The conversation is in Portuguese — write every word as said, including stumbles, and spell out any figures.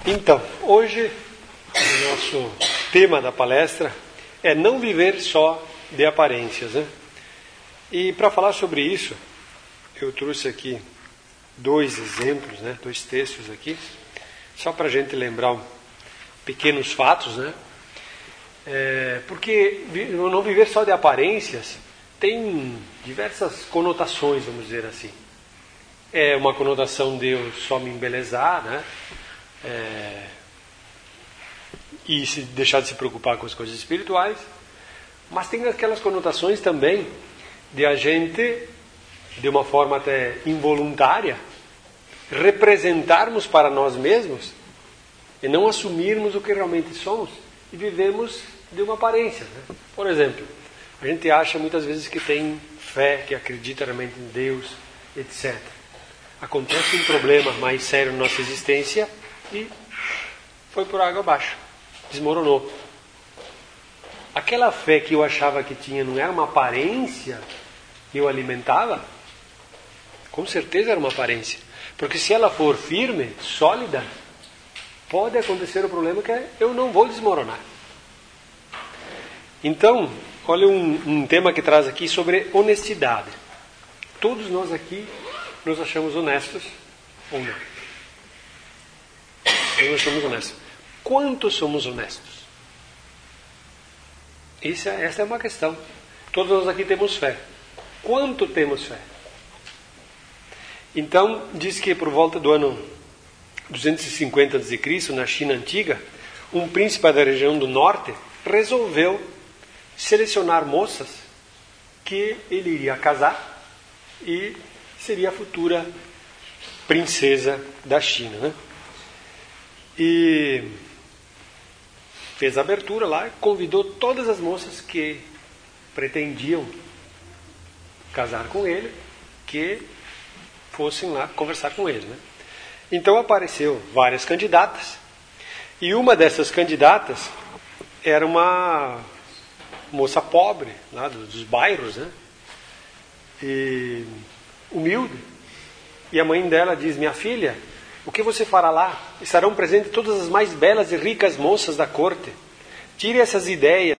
Então, hoje o nosso tema da palestra é não viver só de aparências, né? E para falar sobre isso, eu trouxe aqui dois exemplos, né? Dois textos aqui, só para a gente lembrar pequenos fatos, né? É, porque não viver só de aparências tem diversas conotações, vamos dizer assim. É uma conotação de eu só me embelezar, né? É, e se deixar de se preocupar com as coisas espirituais, mas tem aquelas conotações também de a gente, de uma forma até involuntária, representarmos para nós mesmos e não assumirmos o que realmente somos e vivemos de uma aparência, né? Por exemplo, a gente acha muitas vezes que tem fé, que acredita realmente em Deus, etcétera. Acontece um problema mais sério na nossa existência e foi por água abaixo, desmoronou. Aquela fé que eu achava que tinha não era uma aparência que eu alimentava? Com certeza era uma aparência. Porque se ela for firme, sólida, pode acontecer o problema que é eu não vou desmoronar. Então, olha um, um tema que traz aqui sobre honestidade. Todos nós aqui nos achamos honestos ou não? Nós somos honestos. Quanto somos honestos? Isso, essa é uma questão. Todos nós aqui temos fé. Quanto temos fé? Então, diz que por volta do ano duzentos e cinquenta antes de Cristo, na China antiga, um príncipe da região do norte resolveu selecionar moças que ele iria casar e seria a futura princesa da China, né? E fez a abertura lá, convidou todas as moças que pretendiam casar com ele, que fossem lá conversar com ele, né? Então apareceu várias candidatas, e uma dessas candidatas era uma moça pobre, lá dos bairros, né? E humilde. E a mãe dela diz: minha filha, o que você fará lá? Estarão presentes todas as mais belas e ricas moças da corte. Tire essas ideias